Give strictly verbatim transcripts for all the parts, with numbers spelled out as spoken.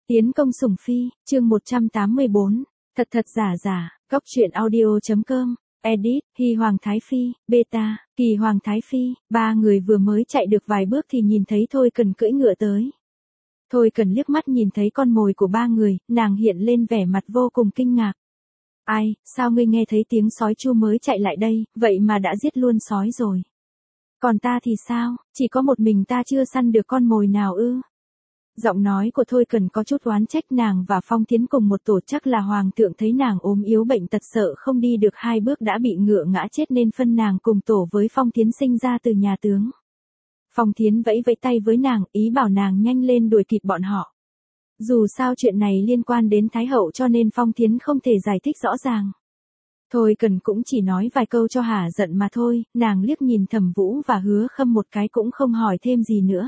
Tiến công sủng phi, chương một trăm tám mươi bốn, thật thật giả giả, góc truyện audio.com, edit, Hy Hoàng Thái Phi, beta, Kỳ Hoàng Thái Phi, ba người vừa mới chạy được vài bước thì nhìn thấy Thôi Cần cưỡi ngựa tới. Thôi Cần liếc mắt nhìn thấy con mồi của ba người, nàng hiện lên vẻ mặt vô cùng kinh ngạc. Ai, sao ngươi nghe thấy tiếng sói chu mới chạy lại đây, vậy mà đã giết luôn sói rồi. Còn ta thì sao, chỉ có một mình ta chưa săn được con mồi nào ư? Giọng nói của Thôi Cần có chút oán trách, nàng và Phong Thiến cùng một tổ, chắc là hoàng thượng thấy nàng ốm yếu bệnh tật sợ không đi được hai bước đã bị ngựa ngã chết nên phân nàng cùng tổ với Phong Thiến sinh ra từ nhà tướng. Phong Thiến vẫy vẫy tay với nàng, ý bảo nàng nhanh lên đuổi kịp bọn họ. Dù sao chuyện này liên quan đến Thái Hậu cho nên Phong Thiến không thể giải thích rõ ràng. Thôi Cần cũng chỉ nói vài câu cho hả giận mà thôi, nàng liếc nhìn Thẩm Vũ và Hứa Khâm một cái cũng không hỏi thêm gì nữa.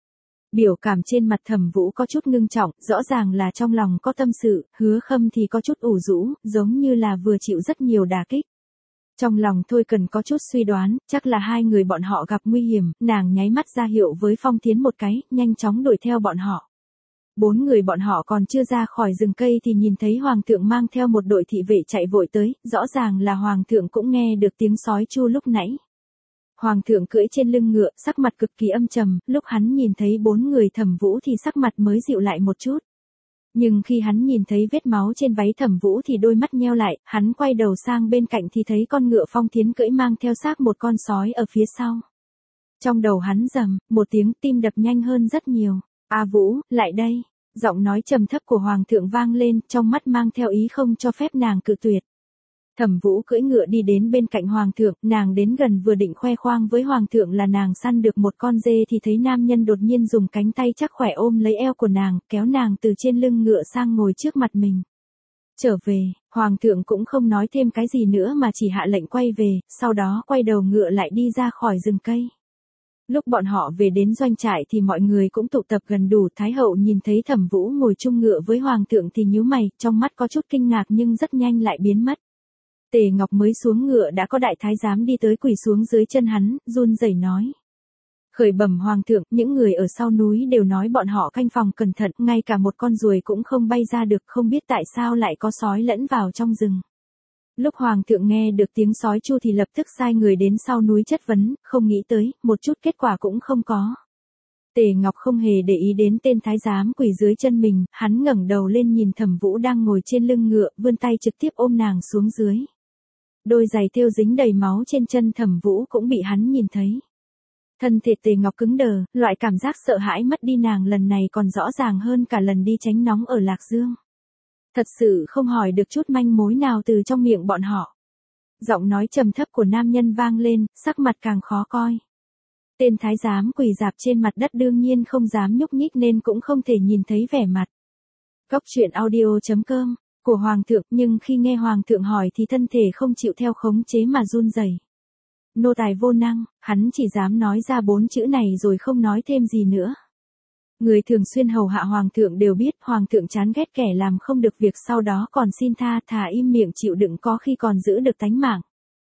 Biểu cảm trên mặt Thẩm Vũ có chút ngưng trọng, rõ ràng là trong lòng có tâm sự, Hứa Khâm thì có chút ủ rũ, giống như là vừa chịu rất nhiều đả kích. Trong lòng Thôi Cần có chút suy đoán, chắc là hai người bọn họ gặp nguy hiểm, nàng nháy mắt ra hiệu với Phong Thiến một cái, nhanh chóng đuổi theo bọn họ. Bốn người bọn họ còn chưa ra khỏi rừng cây thì nhìn thấy Hoàng thượng mang theo một đội thị vệ chạy vội tới, rõ ràng là Hoàng thượng cũng nghe được tiếng sói chu lúc nãy. Hoàng thượng cưỡi trên lưng ngựa, sắc mặt cực kỳ âm trầm, lúc hắn nhìn thấy bốn người Thẩm Vũ thì sắc mặt mới dịu lại một chút. Nhưng khi hắn nhìn thấy vết máu trên váy Thẩm Vũ thì đôi mắt nheo lại, hắn quay đầu sang bên cạnh thì thấy con ngựa Phong Thiến cưỡi mang theo xác một con sói ở phía sau. Trong đầu hắn rầm, một tiếng, tim đập nhanh hơn rất nhiều. A Vũ, lại đây. Giọng nói trầm thấp của Hoàng thượng vang lên, trong mắt mang theo ý không cho phép nàng cự tuyệt. Thẩm Vũ cưỡi ngựa đi đến bên cạnh Hoàng thượng, nàng đến gần vừa định khoe khoang với Hoàng thượng là nàng săn được một con dê thì thấy nam nhân đột nhiên dùng cánh tay chắc khỏe ôm lấy eo của nàng, kéo nàng từ trên lưng ngựa sang ngồi trước mặt mình. Trở về, Hoàng thượng cũng không nói thêm cái gì nữa mà chỉ hạ lệnh quay về, sau đó quay đầu ngựa lại đi ra khỏi rừng cây. Lúc bọn họ về đến doanh trại thì mọi người cũng tụ tập gần đủ, Thái Hậu nhìn thấy Thẩm Vũ ngồi chung ngựa với Hoàng thượng thì nhíu mày, trong mắt có chút kinh ngạc nhưng rất nhanh lại biến mất. Tề Ngọc mới xuống ngựa đã có đại thái giám đi tới quỳ xuống dưới chân hắn, run rẩy nói. Khởi bẩm Hoàng thượng, những người ở sau núi đều nói bọn họ canh phòng cẩn thận, ngay cả một con ruồi cũng không bay ra được, không biết tại sao lại có sói lẫn vào trong rừng. Lúc Hoàng thượng nghe được tiếng sói chu thì lập tức sai người đến sau núi chất vấn, không nghĩ tới, một chút kết quả cũng không có. Tề Ngọc không hề để ý đến tên thái giám quỳ dưới chân mình, hắn ngẩng đầu lên nhìn Thẩm Vũ đang ngồi trên lưng ngựa, vươn tay trực tiếp ôm nàng xuống dưới. Đôi giày thêu dính đầy máu trên chân Thẩm Vũ cũng bị hắn nhìn thấy. Thân thể Tề Ngọc cứng đờ, loại cảm giác sợ hãi mất đi nàng lần này còn rõ ràng hơn cả lần đi tránh nóng ở Lạc Dương. Thật sự không hỏi được chút manh mối nào từ trong miệng bọn họ. Giọng nói trầm thấp của nam nhân vang lên, sắc mặt càng khó coi. Tên thái giám quỳ rạp trên mặt đất đương nhiên không dám nhúc nhích nên cũng không thể nhìn thấy vẻ mặt. Góc truyện audio.com của Hoàng thượng, nhưng khi nghe Hoàng thượng hỏi thì thân thể không chịu theo khống chế mà run rẩy. Nô tài vô năng, hắn chỉ dám nói ra bốn chữ này rồi không nói thêm gì nữa. Người thường xuyên hầu hạ Hoàng thượng đều biết Hoàng thượng chán ghét kẻ làm không được việc sau đó còn xin tha, thà im miệng chịu đựng có khi còn giữ được tánh mạng.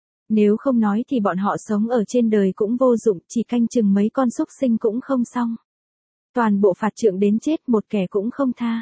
Nếu không nói thì bọn họ sống ở trên đời cũng vô dụng, chỉ canh chừng mấy con súc sinh cũng không xong. Toàn bộ phạt trượng đến chết một kẻ cũng không tha.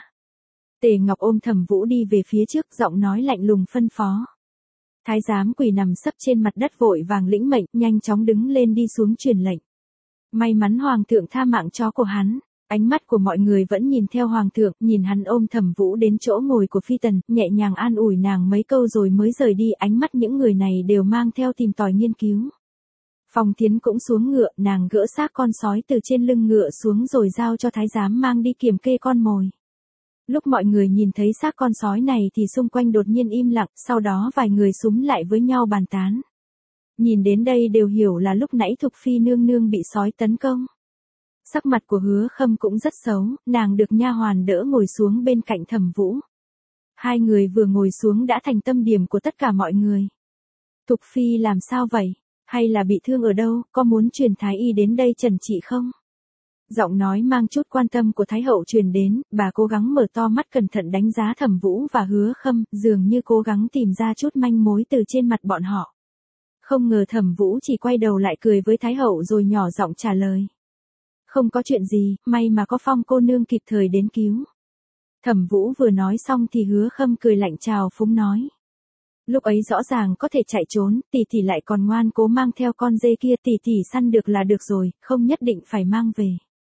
Tề Ngọc ôm Thẩm Vũ đi về phía trước, giọng nói lạnh lùng phân phó. Thái giám quỳ nằm sấp trên mặt đất vội vàng lĩnh mệnh, nhanh chóng đứng lên đi xuống truyền lệnh. May mắn Hoàng thượng tha mạng chó của hắn. Ánh mắt của mọi người vẫn nhìn theo Hoàng thượng, nhìn hắn ôm Thẩm Vũ đến chỗ ngồi của phi tần, nhẹ nhàng an ủi nàng mấy câu rồi mới rời đi, ánh mắt những người này đều mang theo tìm tòi nghiên cứu. Phong Thiến cũng xuống ngựa, nàng gỡ xác con sói từ trên lưng ngựa xuống rồi giao cho thái giám mang đi kiểm kê con mồi. Lúc mọi người nhìn thấy xác con sói này thì xung quanh đột nhiên im lặng, sau đó vài người xúm lại với nhau bàn tán. Nhìn đến đây đều hiểu là lúc nãy Thục Phi nương nương bị sói tấn công. Sắc mặt của Hứa Khâm cũng rất xấu, nàng được nha hoàn đỡ ngồi xuống bên cạnh Thẩm Vũ. Hai người vừa ngồi xuống đã thành tâm điểm của tất cả mọi người. Thục Phi làm sao vậy? Hay là bị thương ở đâu, có muốn truyền thái y đến đây trần trị không? Giọng nói mang chút quan tâm của Thái Hậu truyền đến, bà cố gắng mở to mắt cẩn thận đánh giá Thẩm Vũ và Hứa Khâm, dường như cố gắng tìm ra chút manh mối từ trên mặt bọn họ. Không ngờ Thẩm Vũ chỉ quay đầu lại cười với Thái Hậu rồi nhỏ giọng trả lời. Không có chuyện gì, may mà có Phong cô nương kịp thời đến cứu. Thẩm Vũ vừa nói xong thì Hứa Khâm cười lạnh chào phúng nói. Lúc ấy rõ ràng có thể chạy trốn, tỷ tỷ lại còn ngoan cố mang theo con dê kia, tỷ tỷ săn được là được rồi, không nhất định phải mang về.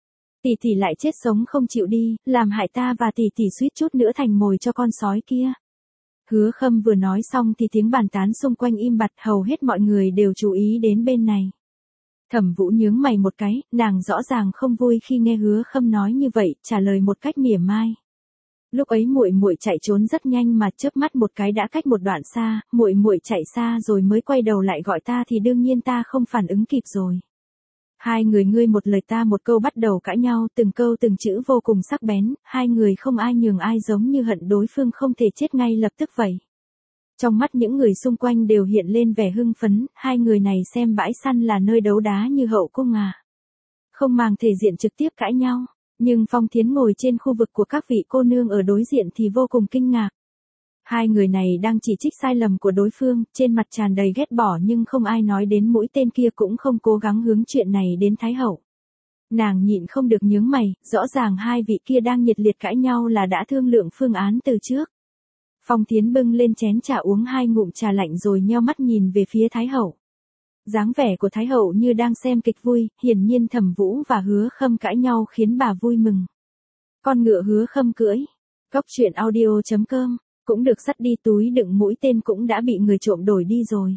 Tỷ tỷ lại chết sống không chịu đi, làm hại ta và tỷ tỷ suýt chút nữa thành mồi cho con sói kia. Hứa Khâm vừa nói xong thì tiếng bàn tán xung quanh im bặt, hầu hết mọi người đều chú ý đến bên này. Thẩm Vũ nhướng mày một cái, nàng rõ ràng không vui khi nghe Hứa Khâm nói như vậy, trả lời một cách mỉa mai. Lúc ấy muội muội chạy trốn rất nhanh mà chớp mắt một cái đã cách một đoạn xa, muội muội chạy xa rồi mới quay đầu lại gọi ta thì đương nhiên ta không phản ứng kịp rồi. Hai người ngươi một lời ta một câu bắt đầu cãi nhau, từng câu từng chữ vô cùng sắc bén, hai người không ai nhường ai giống như hận đối phương không thể chết ngay lập tức vậy. Trong mắt những người xung quanh đều hiện lên vẻ hưng phấn, hai người này xem bãi săn là nơi đấu đá như hậu cung à. Không màng thể diện trực tiếp cãi nhau, nhưng Phong Thiến ngồi trên khu vực của các vị cô nương ở đối diện thì vô cùng kinh ngạc. Hai người này đang chỉ trích sai lầm của đối phương, trên mặt tràn đầy ghét bỏ nhưng không ai nói đến mũi tên kia cũng không cố gắng hướng chuyện này đến Thái Hậu. Nàng nhịn không được nhướng mày, rõ ràng hai vị kia đang nhiệt liệt cãi nhau là đã thương lượng phương án từ trước. Phong Thiến bưng lên chén trà uống hai ngụm trà lạnh rồi nheo mắt nhìn về phía Thái Hậu. Dáng vẻ của Thái Hậu như đang xem kịch vui, hiển nhiên Thẩm Vũ và Hứa Khâm cãi nhau khiến bà vui mừng. Con ngựa Hứa Khâm cưỡi. Cóc truyện audio chấm com cũng được dắt đi, túi đựng mũi tên cũng đã bị người trộm đổi đi rồi.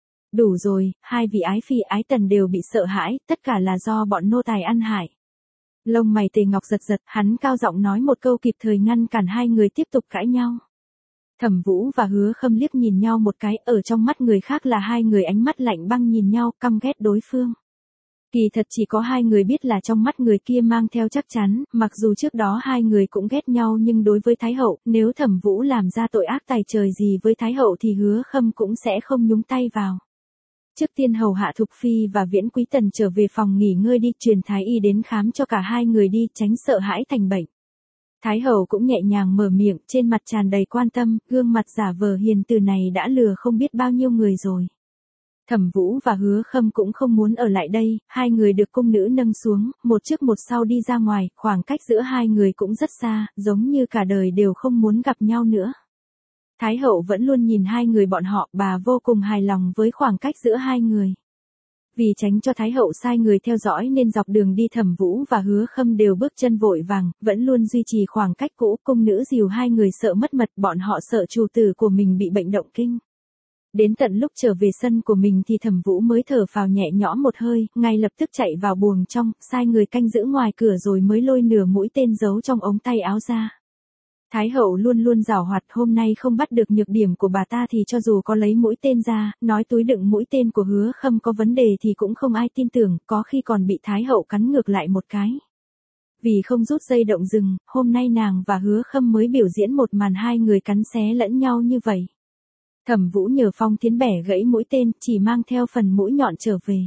Đủ rồi, hai vị ái phi ái tần đều bị sợ hãi, tất cả là do bọn nô tài ăn hại. Lông mày Tề Ngọc giật giật, hắn cao giọng nói một câu kịp thời ngăn cản hai người tiếp tục cãi nhau. Thẩm Vũ và Hứa Khâm liếc nhìn nhau một cái, ở trong mắt người khác là hai người ánh mắt lạnh băng nhìn nhau, căm ghét đối phương. Kỳ thật chỉ có hai người biết là trong mắt người kia mang theo chắc chắn, mặc dù trước đó hai người cũng ghét nhau nhưng đối với Thái Hậu, nếu Thẩm Vũ làm ra tội ác tày trời gì với Thái Hậu thì Hứa Khâm cũng sẽ không nhúng tay vào. Trước tiên hầu hạ Thục Phi và Viễn Quý Tần trở về phòng nghỉ ngơi đi, truyền Thái Y đến khám cho cả hai người đi, tránh sợ hãi thành bệnh. Thái Hậu cũng nhẹ nhàng mở miệng, trên mặt tràn đầy quan tâm, gương mặt giả vờ hiền từ này đã lừa không biết bao nhiêu người rồi. Thẩm Vũ và Hứa Khâm cũng không muốn ở lại đây, hai người được cung nữ nâng xuống, một trước một sau đi ra ngoài, khoảng cách giữa hai người cũng rất xa, giống như cả đời đều không muốn gặp nhau nữa. Thái Hậu vẫn luôn nhìn hai người bọn họ, bà vô cùng hài lòng với khoảng cách giữa hai người. Vì tránh cho Thái Hậu sai người theo dõi nên dọc đường đi Thẩm Vũ và Hứa Khâm đều bước chân vội vàng, vẫn luôn duy trì khoảng cách cũ, cung nữ dìu hai người sợ mất mật, bọn họ sợ chủ tử của mình bị bệnh động kinh. Đến tận lúc trở về sân của mình thì Thẩm Vũ mới thở phào nhẹ nhõm một hơi, ngay lập tức chạy vào buồng trong, sai người canh giữ ngoài cửa rồi mới lôi nửa mũi tên giấu trong ống tay áo ra. Thái Hậu luôn luôn giảo hoạt, hôm nay không bắt được nhược điểm của bà ta thì cho dù có lấy mũi tên ra, nói túi đựng mũi tên của Hứa Khâm có vấn đề thì cũng không ai tin tưởng, có khi còn bị Thái Hậu cắn ngược lại một cái. Vì không rút dây động rừng, hôm nay nàng và Hứa Khâm mới biểu diễn một màn hai người cắn xé lẫn nhau như vậy. Thẩm Vũ nhờ Phong Thiến bẻ gãy mũi tên, chỉ mang theo phần mũi nhọn trở về.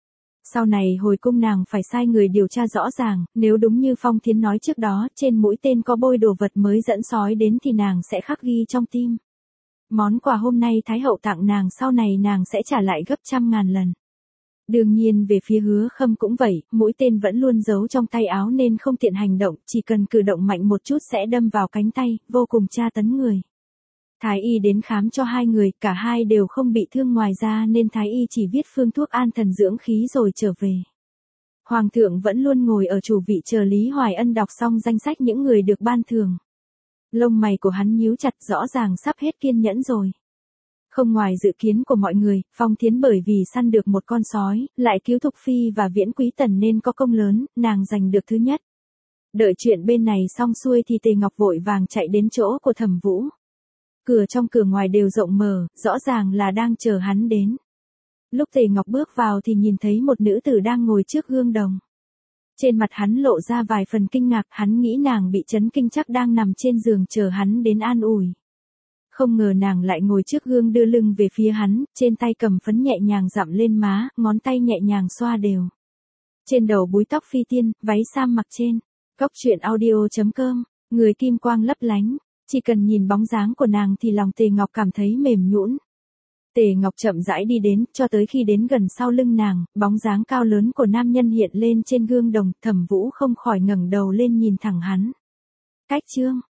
Sau này hồi cung nàng phải sai người điều tra rõ ràng, nếu đúng như Phong Thiến nói trước đó, trên mũi tên có bôi đồ vật mới dẫn sói đến thì nàng sẽ khắc ghi trong tim. Món quà hôm nay Thái Hậu tặng nàng sau này nàng sẽ trả lại gấp trăm ngàn lần. Đương nhiên về phía Hứa Khâm cũng vậy, mũi tên vẫn luôn giấu trong tay áo nên không tiện hành động, chỉ cần cử động mạnh một chút sẽ đâm vào cánh tay, vô cùng tra tấn người. Thái Y đến khám cho hai người, cả hai đều không bị thương, ngoài ra nên Thái Y chỉ viết phương thuốc an thần dưỡng khí rồi trở về. Hoàng thượng vẫn luôn ngồi ở chủ vị chờ Lý Hoài Ân đọc xong danh sách những người được ban thưởng. Lông mày của hắn nhíu chặt, rõ ràng sắp hết kiên nhẫn rồi. Không ngoài dự kiến của mọi người, Phong Thiến bởi vì săn được một con sói, lại cứu Thục Phi và Viễn Quý Tần nên có công lớn, nàng giành được thứ nhất. Đợi chuyện bên này xong xuôi thì Tề Ngọc vội vàng chạy đến chỗ của Thẩm Vũ. Cửa trong cửa ngoài đều rộng mở, rõ ràng là đang chờ hắn đến. Lúc Tề Ngọc bước vào thì nhìn thấy một nữ tử đang ngồi trước gương đồng. Trên mặt hắn lộ ra vài phần kinh ngạc, hắn nghĩ nàng bị chấn kinh chắc đang nằm trên giường chờ hắn đến an ủi. Không ngờ nàng lại ngồi trước gương đưa lưng về phía hắn, trên tay cầm phấn nhẹ nhàng dặm lên má, ngón tay nhẹ nhàng xoa đều. Trên đầu búi tóc phi tiên, váy sam mặc trên. Cóc truyện audio chấm com, người kim quang lấp lánh. Chỉ cần nhìn bóng dáng của nàng thì lòng Tề Ngọc cảm thấy mềm nhũn. Tề Ngọc chậm rãi đi đến, cho tới khi đến gần sau lưng nàng, bóng dáng cao lớn của nam nhân hiện lên trên gương đồng, Thẩm Vũ không khỏi ngẩng đầu lên nhìn thẳng hắn. Cách chương